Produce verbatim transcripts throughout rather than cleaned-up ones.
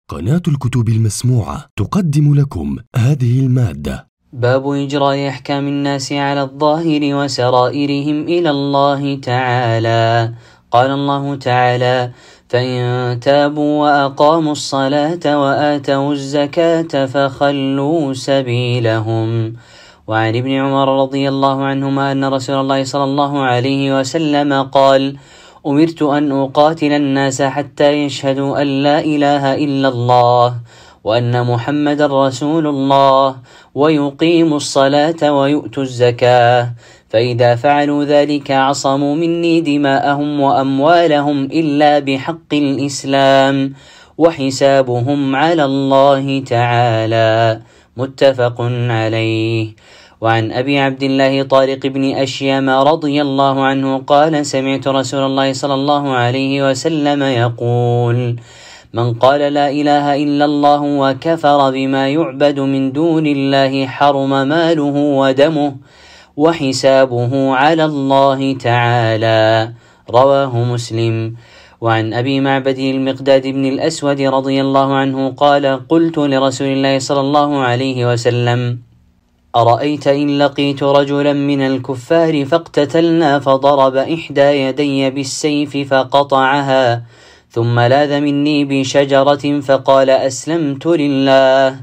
قناة الكتب المسموعة تقدم لكم هذه المادة. باب إجراء أحكام الناس على الظاهر وسرائرهم إلى الله تعالى. قال الله تعالى: فإن تابوا وأقاموا الصلاة وآتوا الزكاة فخلوا سبيلهم. وعن ابن عمر رضي الله عنهما أن رسول الله صلى الله عليه وسلم قال: أمرت أن أقاتل الناس حتى يشهدوا أن لا إله إلا الله وأن محمد رسول الله ويقيموا الصلاة ويؤتوا الزكاة، فإذا فعلوا ذلك عصموا مني دماءهم وأموالهم إلا بحق الإسلام وحسابهم على الله تعالى. متفق عليه. وعن أبي عبد الله طارق بن أشيم رضي الله عنه قال: سمعت رسول الله صلى الله عليه وسلم يقول: من قال لا إله إلا الله وكفر بما يعبد من دون الله حرم ماله ودمه وحسابه على الله تعالى. رواه مسلم. وعن أبي معبد المقداد بن الأسود رضي الله عنه قال: قلت لرسول الله صلى الله عليه وسلم: أرأيت إن لقيت رجلا من الكفار فاقتتلنا فضرب إحدى يدي بالسيف فقطعها ثم لاذ مني بشجرة فقال: أسلمت لله،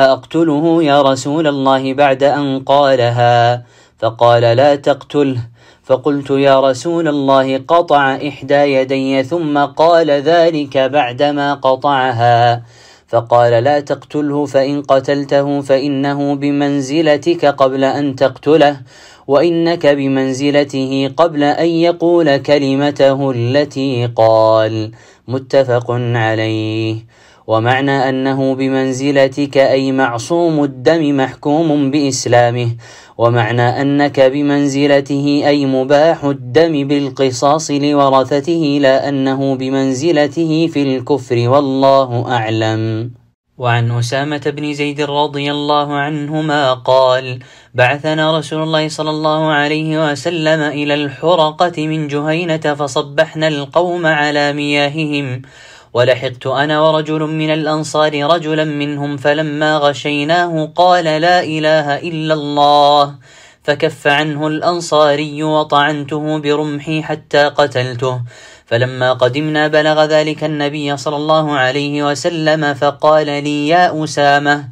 أأقتله يا رسول الله بعد أن قالها؟ فقال: لا تقتله. فقلت: يا رسول الله قطع إحدى يدي ثم قال ذلك بعدما قطعها. فقال: لا تقتله، فإن قتلته فإنه بمنزلتك قبل أن تقتله، وإنك بمنزلته قبل أن يقول كلمته التي قال. متفق عليه. ومعنى أنه بمنزلتك أي معصوم الدم محكوم بإسلامه، ومعنى أنك بمنزلته أي مباح الدم بالقصاص لورثته، لا أنه بمنزلته في الكفر، والله أعلم. وعن أسامة بن زيد رضي الله عنهما قال: بعثنا رسول الله صلى الله عليه وسلم إلى الحرقة من جهينة فصبحنا القوم على مياههم، ولحقت أنا ورجل من الأنصار رجلا منهم، فلما غشيناه قال: لا إله إلا الله، فكف عنه الأنصاري وطعنته برمحي حتى قتلته. فلما قدمنا بلغ ذلك النبي صلى الله عليه وسلم فقال لي: يا أسامة،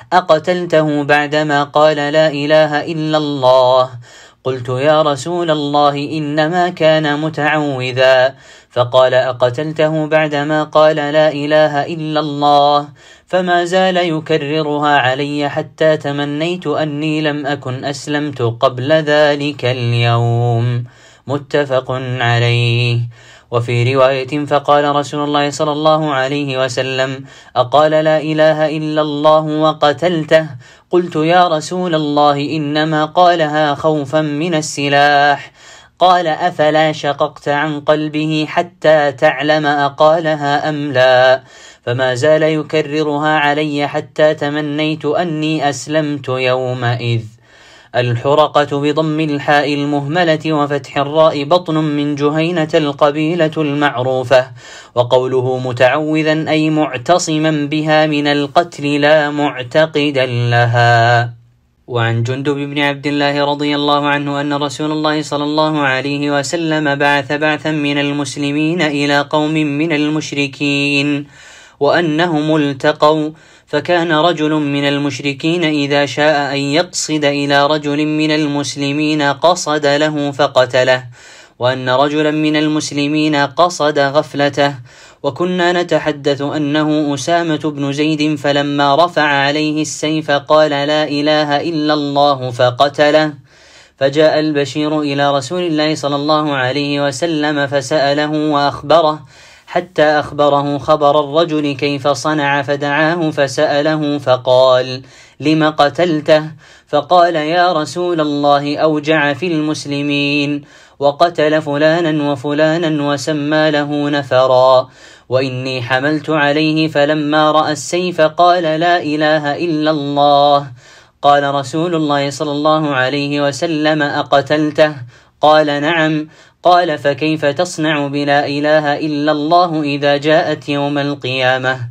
أقتلته بعدما قال لا إله إلا الله؟ قلت: يا رسول الله إنما كان متعوذا. فقال: أقتلته بعدما قال لا إله إلا الله؟ فما زال يكررها علي حتى تمنيت أني لم أكن أسلمت قبل ذلك اليوم. متفق عليه. وفي رواية: فقال رسول الله صلى الله عليه وسلم: أقال لا إله إلا الله وقتلته؟ قلت: يا رسول الله إنما قالها خوفا من السلاح. قال: أفلا شققت عن قلبه حتى تعلم أقالها أم لا؟ فما زال يكررها علي حتى تمنيت أني أسلمت يومئذ. الحرقة بضم الحاء المهملة وفتح الراء بطن من جهينة القبيلة المعروفة. وقوله متعوذا أي معتصما بها من القتل لا معتقدا لها. وعن جندب بن عبد الله رضي الله عنه أن رسول الله صلى الله عليه وسلم بعث بعثا من المسلمين إلى قوم من المشركين وأنهم التقوا، فكان رجل من المشركين إذا شاء أن يقصد إلى رجل من المسلمين قصد له فقتله، وأن رجلا من المسلمين قصد غفلته. وكنا نتحدث أنه أسامة بن زيد، فلما رفع عليه السيف قال: لا إله إلا الله، فقتله. فجاء البشير إلى رسول الله صلى الله عليه وسلم فسأله وأخبره حتى أخبره خبر الرجل كيف صنع، فدعاه فسأله فقال: لم قتلته؟ فقال: يا رسول الله أوجع في المسلمين وقتل فلانا وفلانا وسمى له نفرا، وإني حملت عليه فلما رأى السيف قال: لا إله إلا الله. قال رسول الله صلى الله عليه وسلم: أقتلته؟ قال: نعم. قال: فكيف تصنع بلا إله إلا الله إذا جاءت يوم القيامة؟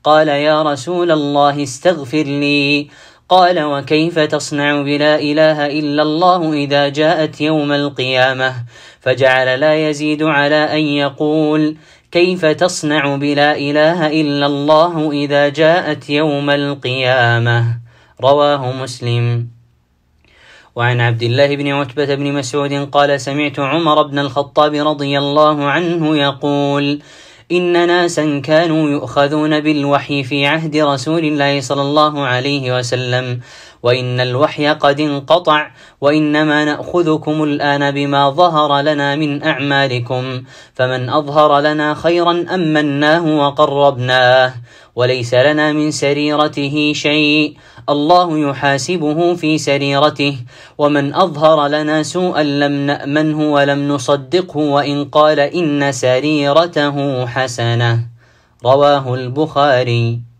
قال يا رسول الله استغفر لي. قال وكيف تصنع بلا إله إلا الله إذا جاءت يوم القيامة؟ فجعل لا يزيد على أن يقول كيف تصنع بلا إله إلا الله إذا جاءت يوم القيامة. رواه مسلم. وعن عبد الله بن عتبة بن مسعود قال سمعت عمر بن الخطاب رضي الله عنه يقول إن ناسا كانوا يؤخذون بالوحي في عهد رسول الله صلى الله عليه وسلم وإن الوحي قد انقطع وإنما نأخذكم الآن بما ظهر لنا من أعمالكم فمن أظهر لنا خيرا أمناه وقربناه وليس لنا من سريرته شيء الله يحاسبه في سريرته ومن أظهر لنا سوءا لم نأمنه ولم نصدقه وإن قال إن سريرته حسنة. رواه البخاري.